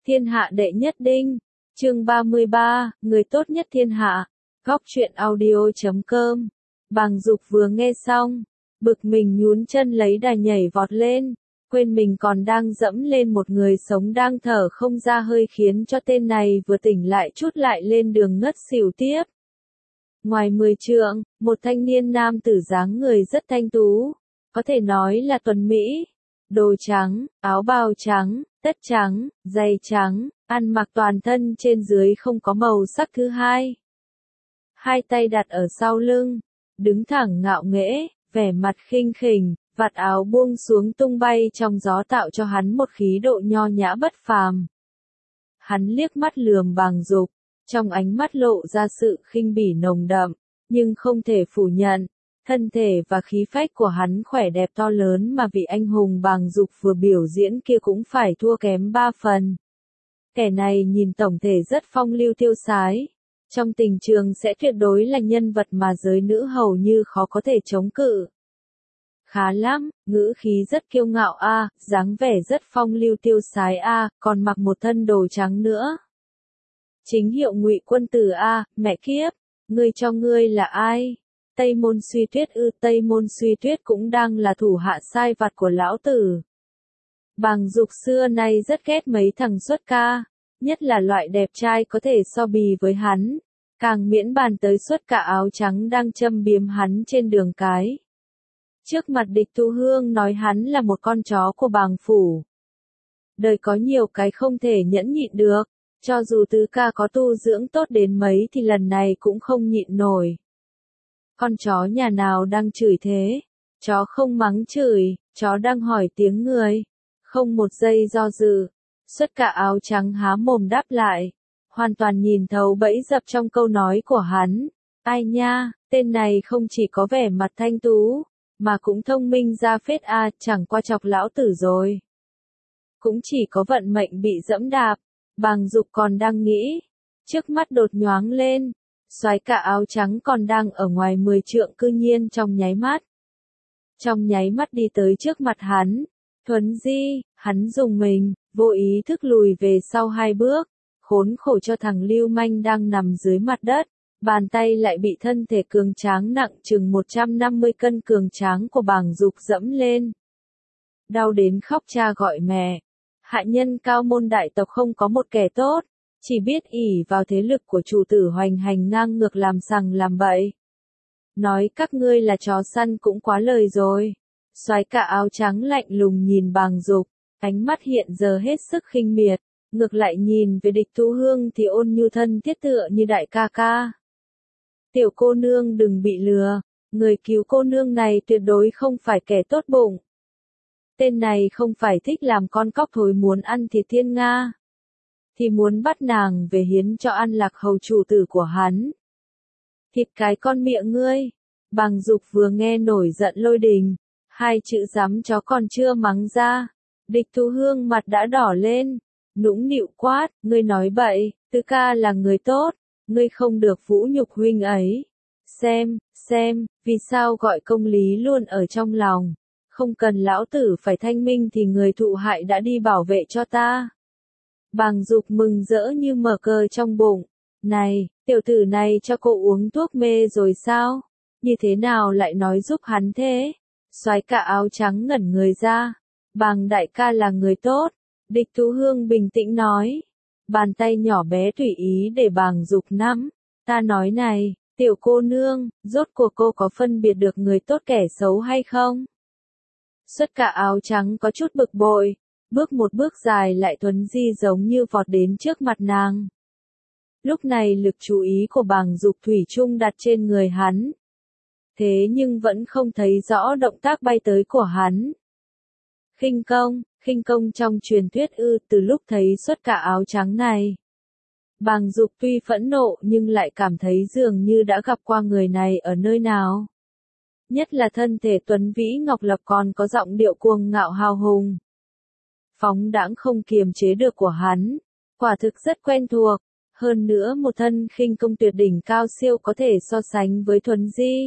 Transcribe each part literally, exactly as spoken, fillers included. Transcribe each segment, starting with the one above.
Thiên hạ đệ nhất đinh. Chương ba mươi ba, người tốt nhất thiên hạ. Góc truyện audio chấm com. Bàng Dục vừa nghe xong, bực mình nhún chân lấy đà nhảy vọt lên, quên mình còn đang dẫm lên một người sống đang thở không ra hơi khiến cho tên này vừa tỉnh lại chút lại lên đường ngất xỉu tiếp. Ngoài mười trượng, một thanh niên nam tử dáng người rất thanh tú, có thể nói là tuấn mỹ, đồ trắng, áo bào trắng, tất trắng, giày trắng, ăn mặc toàn thân trên dưới không có màu sắc thứ hai. Hai tay đặt ở sau lưng, đứng thẳng ngạo nghễ, vẻ mặt khinh khỉnh, vạt áo buông xuống tung bay trong gió tạo cho hắn một khí độ nho nhã bất phàm. Hắn liếc mắt lườm Bàng Dục, trong ánh mắt lộ ra sự khinh bỉ nồng đậm, nhưng không thể phủ nhận, thân thể và khí phách của hắn khỏe đẹp to lớn mà vị anh hùng Bàng Dục vừa biểu diễn kia cũng phải thua kém ba phần. Kẻ này nhìn tổng thể rất phong lưu tiêu sái, trong tình trường sẽ tuyệt đối là nhân vật mà giới nữ hầu như khó có thể chống cự. Khá lắm, ngữ khí rất kiêu ngạo a, dáng vẻ rất phong lưu tiêu sái a, còn mặc một thân đồ trắng nữa. Chính hiệu Ngụy Quân Tử a, mẹ kiếp, ngươi cho ngươi là ai? Tây Môn Suy Tuyết ư? Tây Môn Suy Tuyết cũng đang là thủ hạ sai vặt của lão tử. Bàng Dục xưa nay rất ghét mấy thằng xuất ca, nhất là loại đẹp trai có thể so bì với hắn, càng miễn bàn tới xuất ca áo trắng đang châm biếm hắn trên đường cái. Trước mặt Địch Thu Hương nói hắn là một con chó của Bàng phủ. Đời có nhiều cái không thể nhẫn nhịn được, cho dù tứ ca có tu dưỡng tốt đến mấy thì lần này cũng không nhịn nổi. Con chó nhà nào đang chửi thế? Chó không mắng chửi, chó đang hỏi tiếng người. Không một giây do dự, xuất cả áo trắng há mồm đáp lại, hoàn toàn nhìn thấu bẫy dập trong câu nói của hắn. Ai nha, tên này không chỉ có vẻ mặt thanh tú, mà cũng thông minh ra phết a, chẳng qua chọc lão tử rồi. Cũng chỉ có vận mệnh bị dẫm đạp, Bàng Dục còn đang nghĩ, trước mắt đột nhoáng lên, soái cả áo trắng còn đang ở ngoài mười trượng cư nhiên trong nháy mắt. Trong nháy mắt đi tới trước mặt hắn, thuấn di, hắn dùng mình, vô ý thức lùi về sau hai bước, khốn khổ cho thằng lưu manh đang nằm dưới mặt đất, bàn tay lại bị thân thể cường tráng nặng chừng một trăm năm mươi cân cường tráng của Bàng Dục dẫm lên. Đau đến khóc cha gọi mẹ, hạ nhân cao môn đại tộc không có một kẻ tốt, chỉ biết ỷ vào thế lực của chủ tử hoành hành ngang ngược làm sằng làm bậy. Nói các ngươi là chó săn cũng quá lời rồi. Soái cả áo trắng lạnh lùng nhìn Bàng Dục, ánh mắt hiện giờ hết sức khinh miệt, ngược lại nhìn về Địch Thu Hương thì ôn nhu thân thiết tựa như đại ca ca. Tiểu cô nương đừng bị lừa, người cứu cô nương này tuyệt đối không phải kẻ tốt bụng. Tên này không phải thích làm con cóc thối muốn ăn thịt thiên nga, thì muốn bắt nàng về hiến cho An Lạc hầu chủ tử của hắn. Thịt cái con miệng ngươi. Bàng Dục vừa nghe nổi giận lôi đình, hai chữ dám chó còn chưa mắng ra, Địch Thu Hương mặt đã đỏ lên, nũng nịu quát, ngươi nói bậy, tứ ca là người tốt, ngươi không được vũ nhục huynh ấy. Xem, xem, vì sao gọi công lý luôn ở trong lòng, không cần lão tử phải thanh minh thì người thụ hại đã đi bảo vệ cho ta. Bàng Dục mừng rỡ như mở cờ trong bụng, này, tiểu tử này cho cô uống thuốc mê rồi sao? Như thế nào lại nói giúp hắn thế? Soái cả áo trắng ngẩn người ra, Bàng đại ca là người tốt, Địch Thu Hương bình tĩnh nói, bàn tay nhỏ bé tùy ý để Bàng Dục nắm, ta nói này, tiểu cô nương, rốt cuộc cô có phân biệt được người tốt kẻ xấu hay không? Xuất cả áo trắng có chút bực bội, bước một bước dài lại thuấn di giống như vọt đến trước mặt nàng. Lúc này lực chú ý của Bàng Dục thủy chung đặt trên người hắn. Thế nhưng vẫn không thấy rõ động tác bay tới của hắn. Khinh công, khinh công trong truyền thuyết ư? Từ lúc thấy xuất cả áo trắng này, Bàng Dục tuy phẫn nộ nhưng lại cảm thấy dường như đã gặp qua người này ở nơi nào. Nhất là thân thể tuấn vĩ ngọc lập còn có giọng điệu cuồng ngạo hào hùng, phóng đãng không kiềm chế được của hắn, quả thực rất quen thuộc. Hơn nữa một thân khinh công tuyệt đỉnh cao siêu có thể so sánh với thuấn di.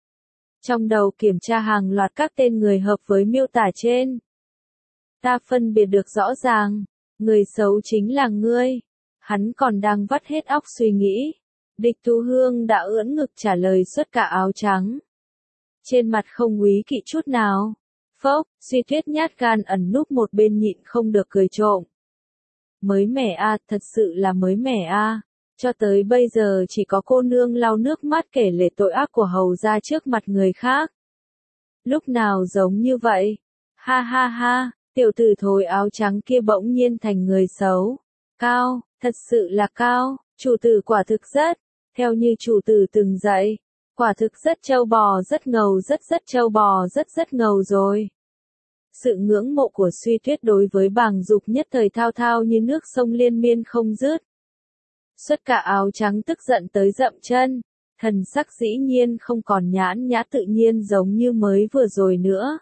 Trong đầu kiểm tra hàng loạt các tên người hợp với miêu tả trên. Ta phân biệt được rõ ràng, người xấu chính là ngươi. Hắn còn đang vắt hết óc suy nghĩ. Địch Tú Hương đã ưỡn ngực trả lời xuất cả áo trắng. Trên mặt không úy kỵ chút nào. Phốc, Suy Tuyết nhát gan ẩn núp một bên nhịn không được cười trộm. Mới mẻ a, thật sự là mới mẻ a. Cho tới bây giờ chỉ có cô nương lau nước mắt kể lể tội ác của hầu ra trước mặt người khác. Lúc nào giống như vậy? Ha ha ha, tiểu tử thối áo trắng kia bỗng nhiên thành người xấu. Cao, thật sự là cao, chủ tử quả thực rất, theo như chủ tử từng dạy, quả thực rất trâu bò rất ngầu rất rất trâu bò rất rất ngầu rồi. Sự ngưỡng mộ của Suy Tuyết đối với Bàng Dục nhất thời thao thao như nước sông liên miên không dứt. Xuất cả áo trắng tức giận tới dậm chân, thần sắc dĩ nhiên không còn nhãn nhã tự nhiên giống như mới vừa rồi nữa.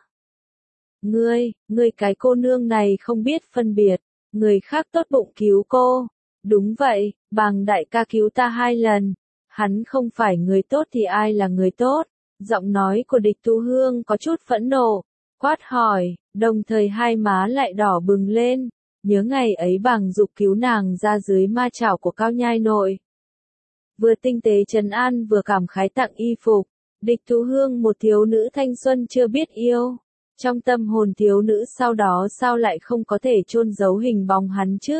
Ngươi, ngươi cái cô nương này không biết phân biệt, người khác tốt bụng cứu cô. Đúng vậy, Bàng đại ca cứu ta hai lần, hắn không phải người tốt thì ai là người tốt? Giọng nói của Địch Tú Hương có chút phẫn nộ, quát hỏi, đồng thời hai má lại đỏ bừng lên. Nhớ ngày ấy Bàng Dục cứu nàng ra dưới ma chảo của Cao Nhai Nội. Vừa tinh tế trấn an vừa cảm khái tặng y phục, Địch Tú Hương một thiếu nữ thanh xuân chưa biết yêu. Trong tâm hồn thiếu nữ sau đó sao lại không có thể chôn giấu hình bóng hắn chứ?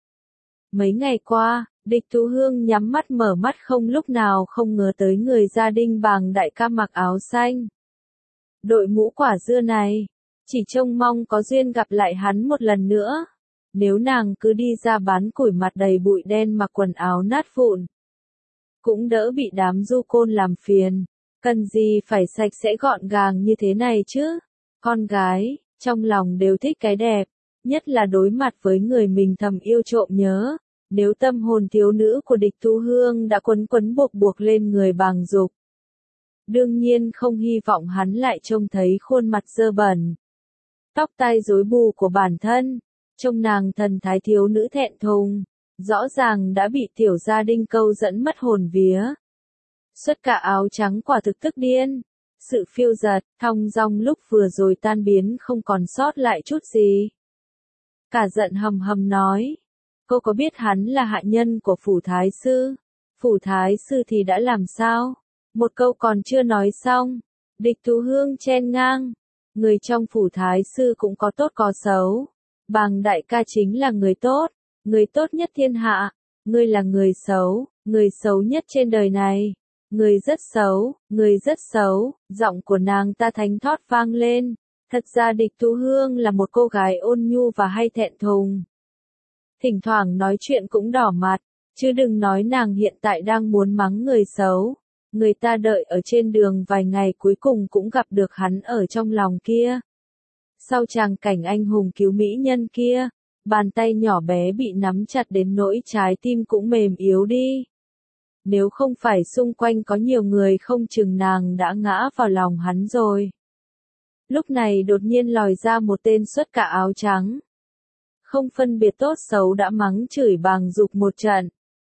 Mấy ngày qua, Địch Tú Hương nhắm mắt mở mắt không lúc nào không ngờ tới người gia đình Bàng đại ca mặc áo xanh. Đội mũ quả dưa này, chỉ trông mong có duyên gặp lại hắn một lần nữa. Nếu nàng cứ đi ra bán củi mặt đầy bụi đen mặc quần áo nát vụn, cũng đỡ bị đám du côn làm phiền, cần gì phải sạch sẽ gọn gàng như thế này chứ. Con gái, trong lòng đều thích cái đẹp, nhất là đối mặt với người mình thầm yêu trộm nhớ. Nếu tâm hồn thiếu nữ của Địch Tú Hương đã quấn quấn buộc buộc lên người Bàng Dục, đương nhiên không hy vọng hắn lại trông thấy khuôn mặt dơ bẩn, tóc tai rối bù của bản thân. Trông nàng thần thái thiếu nữ thẹn thùng, rõ ràng đã bị tiểu gia đình câu dẫn mất hồn vía. Xuất cả áo trắng quả thực tức điên, sự phiêu dật, thong dong lúc vừa rồi tan biến không còn sót lại chút gì. Cả giận hầm hầm nói, cô có biết hắn là hạ nhân của phủ thái sư? Phủ thái sư thì đã làm sao? Một câu còn chưa nói xong, Địch Tú Hương chen ngang, người trong phủ thái sư cũng có tốt có xấu. Bàng đại ca chính là người tốt, người tốt nhất thiên hạ, ngươi là người xấu, người xấu nhất trên đời này, người rất xấu, người rất xấu. Giọng của nàng ta thánh thót vang lên. Thật ra Địch Tú Hương là một cô gái ôn nhu và hay thẹn thùng. Thỉnh thoảng nói chuyện cũng đỏ mặt, chứ đừng nói nàng hiện tại đang muốn mắng người xấu. Người ta đợi ở trên đường vài ngày cuối cùng cũng gặp được hắn ở trong lòng kia. Sau tràng cảnh anh hùng cứu mỹ nhân kia, bàn tay nhỏ bé bị nắm chặt đến nỗi trái tim cũng mềm yếu đi. Nếu không phải xung quanh có nhiều người không chừng nàng đã ngã vào lòng hắn rồi. Lúc này đột nhiên lòi ra một tên xuất cả áo trắng. Không phân biệt tốt xấu đã mắng chửi Bàng Dục một trận.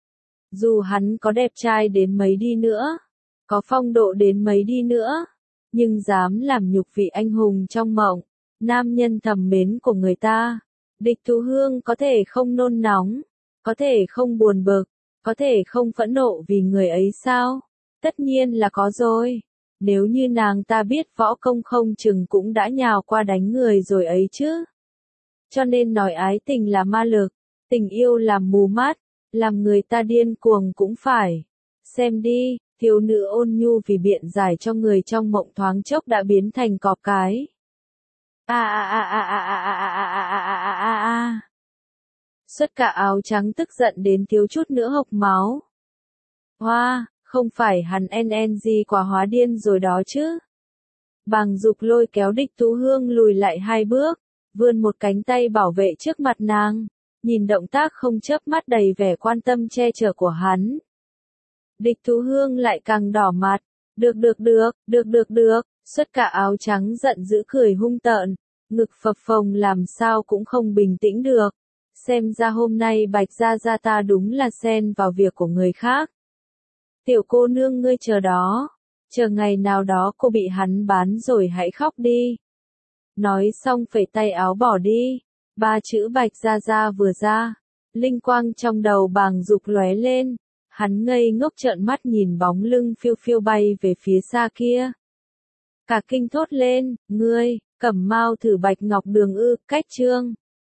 Dù hắn có đẹp trai đến mấy đi nữa, có phong độ đến mấy đi nữa, nhưng dám làm nhục vị anh hùng trong mộng, nam nhân thầm mến của người ta. Địch Tú Hương có thể không nôn nóng, có thể không buồn bực, có thể không phẫn nộ vì người ấy sao? Tất nhiên là có rồi. Nếu như nàng ta biết võ công không chừng cũng đã nhào qua đánh người rồi ấy chứ. Cho nên nói ái tình là ma lực, tình yêu làm mù mắt, làm người ta điên cuồng cũng phải. Xem đi, thiếu nữ ôn nhu vì biện giải cho người trong mộng thoáng chốc đã biến thành cọp cái. A a a a a a a a a a a a a. Xuất cả áo trắng tức giận đến thiếu chút nữa hộc máu. Hoa, không phải hắn en en gì quả hóa điên rồi đó chứ. Bàng Dục lôi kéo Địch Tú Hương lùi lại hai bước, vươn một cánh tay bảo vệ trước mặt nàng, nhìn động tác không chớp mắt đầy vẻ quan tâm che chở của hắn. Địch Tú Hương lại càng đỏ mặt, được được được, được được được, xuất cả áo trắng giận dữ cười hung tợn, ngực phập phồng làm sao cũng không bình tĩnh được. Xem ra hôm nay Bạch Gia Gia ta đúng là xen vào việc của người khác. Tiểu cô nương ngươi chờ đó, chờ ngày nào đó cô bị hắn bán rồi hãy khóc đi. Nói xong phẩy tay áo bỏ đi, Ba chữ Bạch Gia Gia vừa ra, linh quang trong đầu Bàng Dục lóe lên, hắn ngây ngốc trợn mắt nhìn bóng lưng phiêu phiêu bay về phía xa kia. Cả kinh thốt lên, ngươi, Cẩm Mao thử Bạch Ngọc Đường ư, cách chương.